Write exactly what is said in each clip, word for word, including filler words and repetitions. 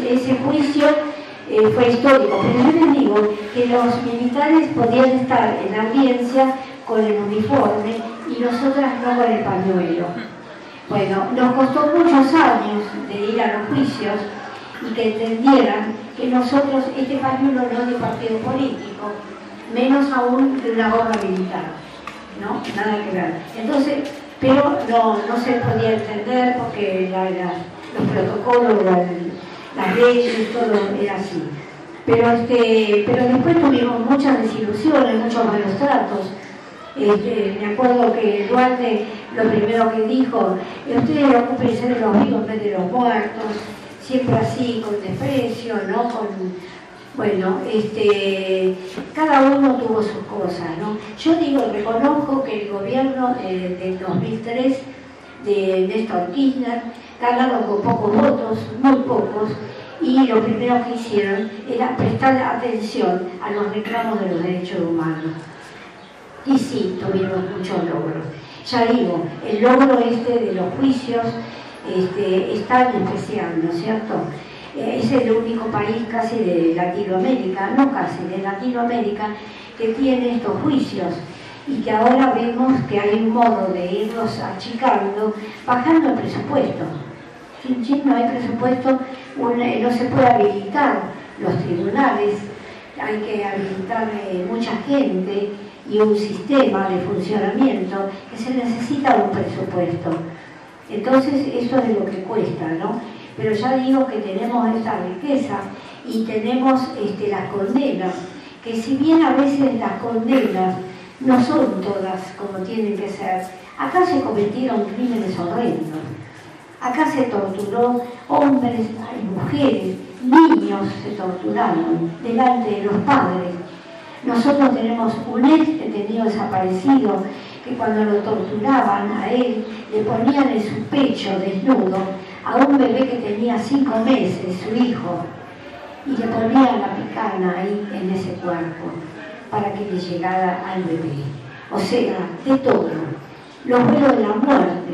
ese juicio eh, fue histórico, pero yo les digo que los militares podían estar en la audiencia con el uniforme y nosotras no con el pañuelo. Bueno, nos costó muchos años de ir a los juicios y que entendieran que nosotros, este pañuelo no es de partido político, menos aún de una gorra militar, ¿no? Nada que ver. Entonces, pero no, no se podía entender porque la, la, los protocolos, la, las leyes, todo era así. Pero, este, pero después tuvimos muchas desilusiones, muchos malos tratos. Este, me acuerdo que Duarte lo primero que dijo, ustedes ocúpense de los vivos en vez de los muertos, siempre así, con desprecio, ¿no? Con, bueno, este, cada uno tuvo sus cosas, ¿no? Yo digo, reconozco que el gobierno eh, del dos mil tres de Néstor Kirchner ganaron con pocos votos, muy pocos, y lo primero que hicieron era prestar atención a los reclamos de los derechos humanos. Y sí, tuvimos muchos logros. Ya digo, el logro este de los juicios este, es tan especial, ¿no es cierto? Eh, es el único país casi de Latinoamérica, no casi, de Latinoamérica, que tiene estos juicios y que ahora vemos que hay un modo de irlos achicando, bajando el presupuesto. Si, si no hay presupuesto, un, no se puede habilitar los tribunales, hay que habilitar eh, mucha gente y un sistema de funcionamiento que se necesita un presupuesto. Entonces, eso es lo que cuesta, ¿no? Pero ya digo que tenemos esa riqueza y tenemos este, las condenas, que si bien a veces las condenas no son todas como tienen que ser, acá se cometieron crímenes horrendos. Acá se torturó hombres, mujeres, niños se torturaron delante de los padres. Nosotros tenemos un ex detenido desaparecido que cuando lo torturaban a él, le ponían en su pecho desnudo a un bebé que tenía cinco meses, su hijo, y le ponían la picana ahí en ese cuerpo para que le llegara al bebé. O sea, de todo. Los vuelos de la muerte,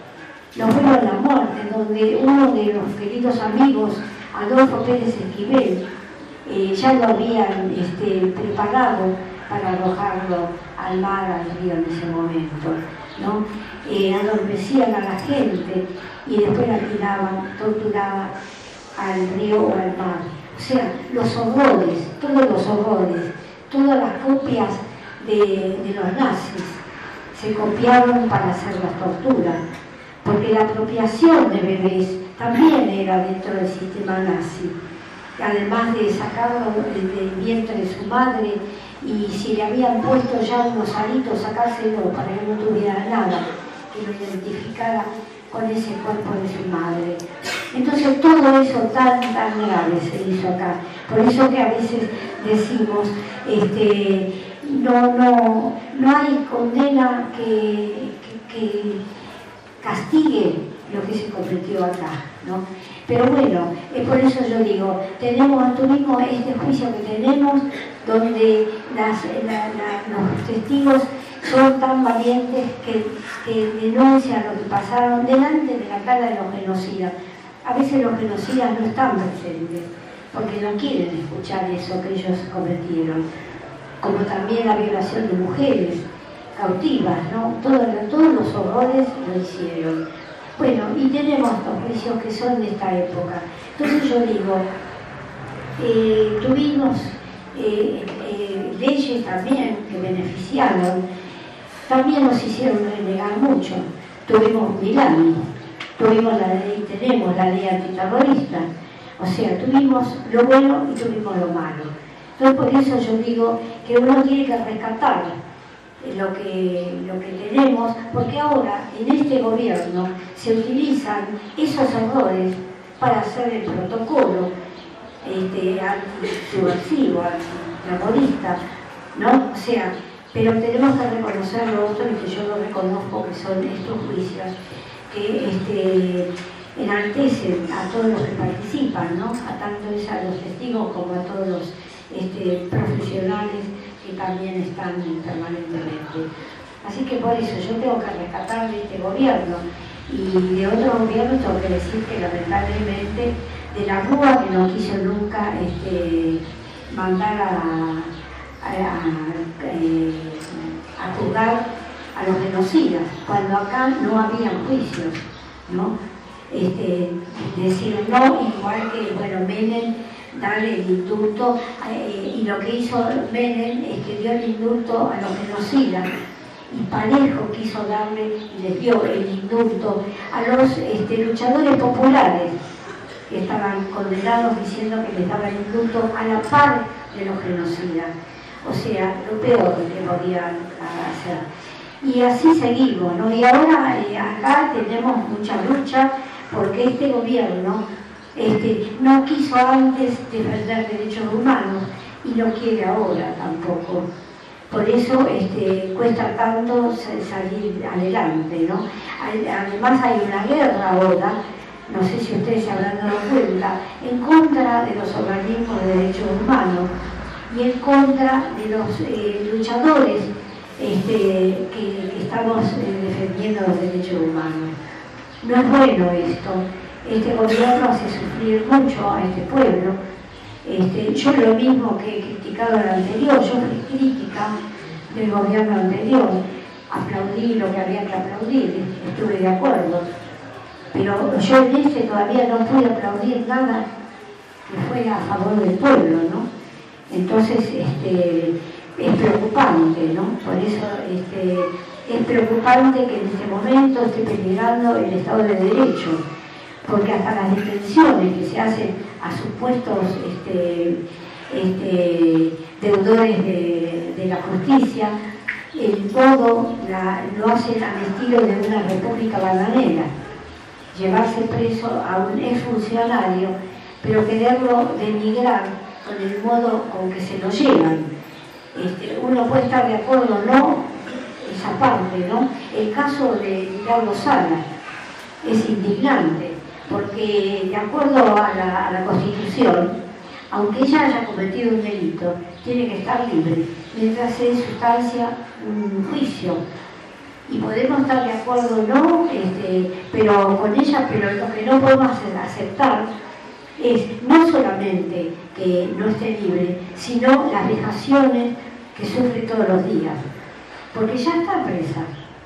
los vuelos de la muerte, donde uno de los queridos amigos, Adolfo Pérez Esquivel, Eh, ya lo habían este, preparado para arrojarlo al mar, al río en ese momento, ¿no? Eh, adormecían a la gente y después la tiraban, torturaban al río o al mar. O sea, los horrores, todos los horrores, todas las copias de, de los nazis se copiaron para hacer las torturas, porque la apropiación de bebés también era dentro del sistema nazi. Además de sacarlo del vientre de su madre y si le habían puesto ya unos aritos, sacárselo para que no tuviera nada, que lo identificara con ese cuerpo de su madre. Entonces todo eso tan, tan grave se hizo acá. Por eso que a veces decimos, este, no, no, no hay condena que, que, que castigue lo que se cometió acá, ¿no? Pero bueno, es por eso yo digo, tenemos, tuvimos este juicio que tenemos, donde las, la, la, los testigos son tan valientes que, que denuncian lo que pasaron delante de la cara de los genocidas. A veces los genocidas no están presentes, porque no quieren escuchar eso que ellos cometieron, como también la violación de mujeres cautivas, ¿no? Todo, todos los horrores lo hicieron. Bueno, y tenemos estos juicios que son de esta época. Entonces yo digo, eh, tuvimos eh, eh, leyes también que beneficiaron, también nos hicieron renegar mucho. Tuvimos Milani, tuvimos la ley, tenemos la ley antiterrorista, o sea, tuvimos lo bueno y tuvimos lo malo. Entonces por eso yo digo que uno tiene que rescatar Lo que, lo que tenemos, porque ahora en este gobierno se utilizan esos errores para hacer el protocolo este, antisubversivo, antiterrorista, ¿no? O sea, pero tenemos que reconocer lo otro y que yo lo reconozco, que son estos juicios que este, enaltecen a todos los que participan, ¿no? A tanto a los testigos como a todos los este, profesionales que también están permanentemente. Así que por eso yo tengo que rescatar de este gobierno y de otros gobiernos tengo que decir que lamentablemente de la Rúa, que no quiso nunca este, mandar a, a, a, eh, a juzgar a los genocidas, cuando acá no había juicios, ¿no? Este, decir no, igual que, bueno, Menem, darle el indulto, eh, y lo que hizo Menem es que dio el indulto a los genocidas, y Parejo quiso darle y les dio el indulto a los este, luchadores populares que estaban condenados, diciendo que les daba el indulto a la par de los genocidas. O sea, lo peor que podían hacer. Y así seguimos, ¿no? Y ahora eh, acá tenemos mucha lucha porque este gobierno este, no quiso antes defender derechos humanos y no quiere ahora tampoco. Por eso este, cuesta tanto salir adelante, ¿no? Además hay una guerra ahora, no sé si ustedes se habrán dado cuenta, en contra de los organismos de derechos humanos y en contra de los eh, luchadores este, que, que estamos eh, defendiendo los derechos humanos. No es bueno esto. Este gobierno hace sufrir mucho a este pueblo. Este, yo lo mismo que he criticado al anterior, yo fui crítica del gobierno anterior, aplaudí lo que había que aplaudir, estuve de acuerdo, pero yo en este todavía no pude aplaudir nada que fuera a favor del pueblo, ¿no? Entonces este, es preocupante, ¿no? Por eso este, es preocupante que en este momento esté peligrando el Estado de Derecho, porque hasta las detenciones que se hacen a supuestos este, este, deudores de, de la justicia, en todo la, lo hacen al estilo de una república bananera. Llevarse preso a un exfuncionario, pero quererlo denigrar con el modo con que se lo llevan. Este, uno puede estar de acuerdo o no, esa parte, ¿no? El caso de Milagro Sala es indignante, porque de acuerdo a la, a la Constitución, aunque ella haya cometido un delito, tiene que estar libre, mientras se sustancia un juicio. Y podemos estar de acuerdo o no, este, pero con ella, pero lo que no podemos aceptar es no solamente que no esté libre, sino las vejaciones que sufre todos los días, porque ya está presa.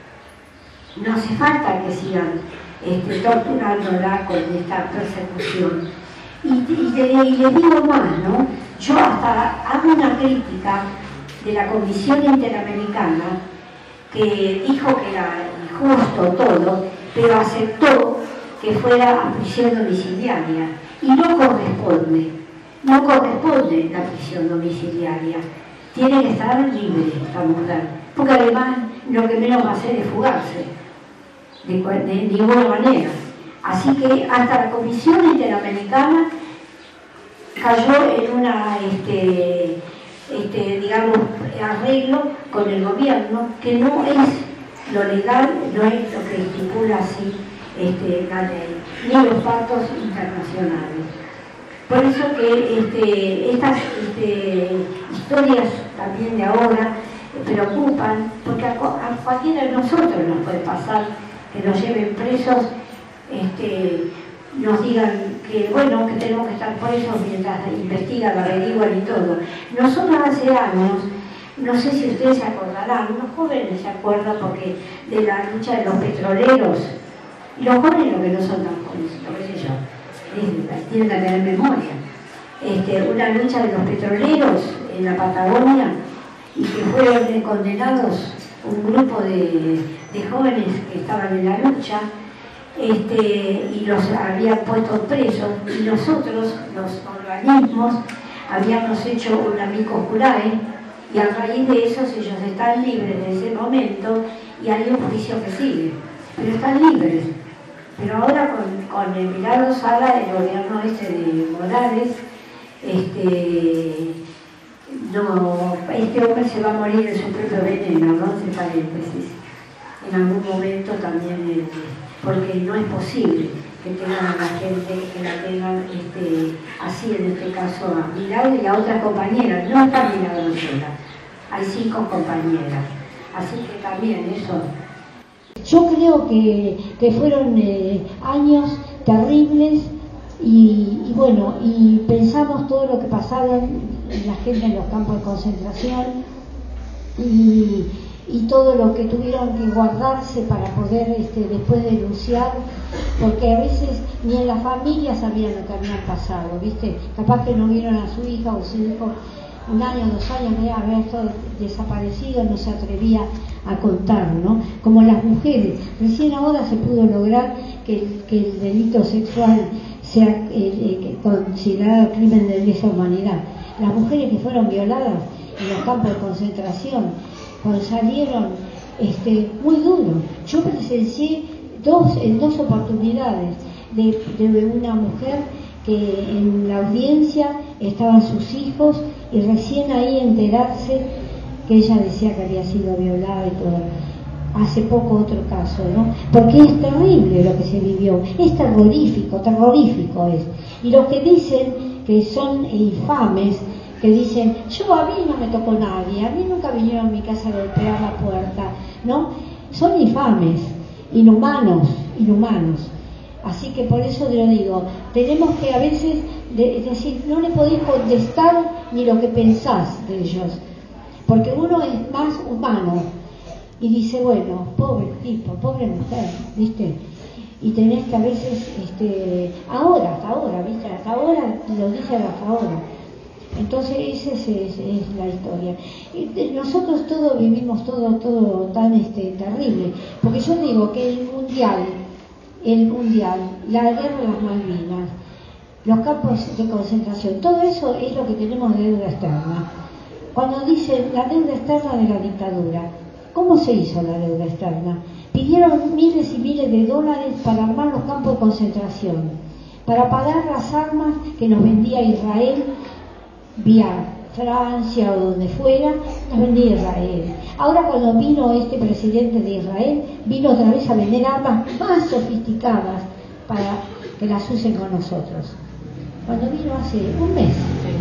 No hace falta que sigan Este, torturándola con esta persecución. Y, y, y les digo más, ¿no? Yo hasta hago una crítica de la Comisión Interamericana que dijo que era injusto todo, pero aceptó que fuera a prisión domiciliaria. Y no corresponde, no corresponde la prisión domiciliaria. Tiene que estar libre esta mujer, porque además lo que menos va a hacer es fugarse. De, de ninguna manera. Así que hasta la Comisión Interamericana cayó en una, este, este, digamos, arreglo con el gobierno que no es lo legal, no es lo que estipula así este, la ley, ni los pactos internacionales. Por eso que este, estas este, historias también de ahora preocupan, porque a, a cualquiera de nosotros nos puede pasar que nos lleven presos, este, nos digan que bueno, que tenemos que estar presos mientras investigan, averiguan y todo. Nosotros hace años, no sé si ustedes se acordarán, los jóvenes se acuerdan porque de la lucha de los petroleros, y los jóvenes lo que no son tan jóvenes, lo que sé yo, es, tienen que tener memoria. Este, una lucha de los petroleros en la Patagonia y que fueron condenados un grupo de, de jóvenes que estaban en la lucha este, y los habían puesto presos, y nosotros, los organismos, habíamos hecho un amicus curiae, y a raíz de eso ellos están libres en ese momento y hay un juicio que sigue, pero están libres. Pero ahora con, con el Milagro Sala, el gobierno este de Morales, este, no, este hombre se va a morir de su propio veneno, ¿no? Entre paréntesis. En algún momento también, eh, porque no es posible que tengan a la gente, que la tengan este, así, en este caso a Milagro y a otras compañeras. No está Milagro sola, hay cinco compañeras. Así que también eso. Yo creo que, que fueron eh, años terribles Y, y bueno, y pensamos todo lo que pasaron la gente en los campos de concentración y, y todo lo que tuvieron que guardarse para poder este, después denunciar, porque a veces ni en la familia sabían lo que habían pasado, ¿viste? Capaz que no vieron a su hija o su hijo un año, dos años, me había estado desaparecido, no se atrevía a contar, ¿no? Como las mujeres, recién ahora se pudo lograr que, que el delito sexual sea eh, eh, considerado crimen de lesa humanidad. Las mujeres que fueron violadas en los campos de concentración, cuando salieron, este, muy duro. Yo presencié dos, en dos oportunidades de, de una mujer que en la audiencia estaban sus hijos y recién ahí enterarse que ella decía que había sido violada y todo. Hace poco otro caso, ¿no? Porque es terrible lo que se vivió, es terrorífico, terrorífico es. Y los que dicen que son infames, que dicen, yo a mí no me tocó nadie, a mí nunca vinieron a mi casa a golpear la puerta, ¿no? Son infames, inhumanos, inhumanos. Así que por eso te lo digo, tenemos que a veces de, decir, no le podéis contestar ni lo que pensás de ellos, porque uno es más humano y dice, bueno, pobre tipo, pobre mujer, ¿viste? Y tenés que a veces, este, ahora, hasta ahora, ¿viste? Hasta ahora, lo dicen hasta ahora. Entonces esa es, es, es la historia. Y nosotros todos vivimos todo, todo tan este, terrible, porque yo digo que el mundial, el mundial, la guerra de las Malvinas, los campos de concentración, todo eso es lo que tenemos de deuda externa. Cuando dicen la deuda externa de la dictadura, ¿cómo se hizo la deuda externa? Pidieron miles y miles de dólares para armar los campos de concentración, para pagar las armas que nos vendía Israel vía Francia o donde fuera, nos vendía Israel. Ahora cuando vino este presidente de Israel, vino otra vez a vender armas más sofisticadas para que las usen con nosotros. Cuando vino hace un mes,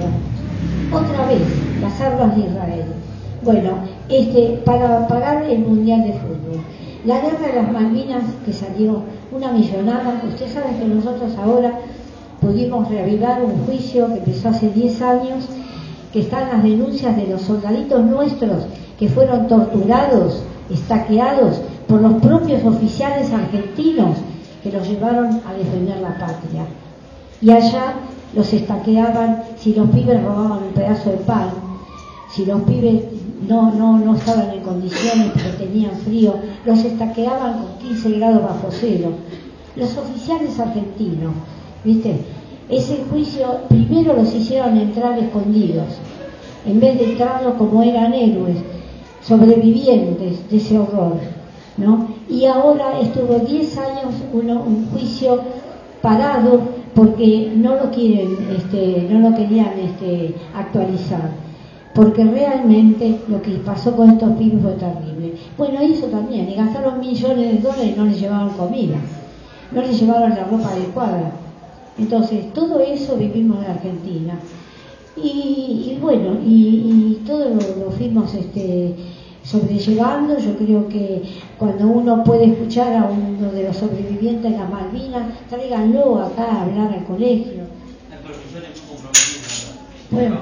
pero otra vez las armas de Israel. Bueno, este, para pagar el Mundial de Fútbol. La guerra de las Malvinas, que salió una millonada, usted sabe que nosotros ahora pudimos reavivar un juicio que empezó hace diez años, que están las denuncias de los soldaditos nuestros que fueron torturados, estaqueados por los propios oficiales argentinos que los llevaron a defender la patria. Y allá los estaqueaban si los pibes robaban un pedazo de pan, si los pibes no, no, no estaban en condiciones porque tenían frío, los estaqueaban con quince grados bajo cero. Los oficiales argentinos, ¿viste? Ese juicio primero los hicieron entrar escondidos, en vez de entrarlos como eran héroes, sobrevivientes de ese horror, ¿no? Y ahora estuvo diez años uno, un juicio parado porque no lo quieren, este, no lo querían este, actualizar, porque realmente lo que pasó con estos pibes fue terrible. Bueno, eso también, y gastaron millones de dólares y no les llevaban comida, no les llevaban la ropa adecuada. Entonces, todo eso vivimos en Argentina. Y, y bueno, y, y todo lo, lo fuimos este, sobrellevando. Yo creo que cuando uno puede escuchar a uno de los sobrevivientes de las Malvinas, tráiganlo acá a hablar al colegio. La profesión es muy comprometida. Bueno,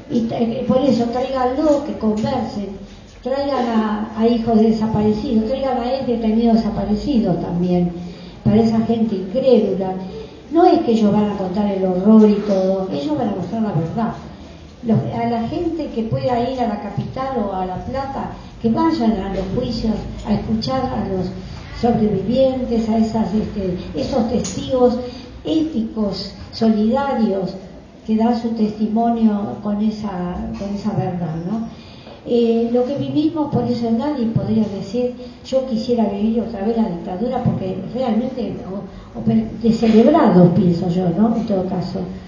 y por eso tráiganlo, que conversen, traigan a, a hijos de desaparecidos, traigan a ex detenidos desaparecidos también, para esa gente incrédula. No es que ellos van a contar el horror y todo, ellos van a mostrar la verdad. Los, a la gente que pueda ir a la capital o a La Plata, que vayan a los juicios a escuchar a los sobrevivientes, a esas, este, esos testigos éticos, solidarios, que dan su testimonio con esa, con esa verdad, ¿no? Eh, lo que vivimos, por eso nadie podría decir yo quisiera vivir otra vez la dictadura, porque realmente o, o de celebrados, pienso yo, ¿no? En todo caso.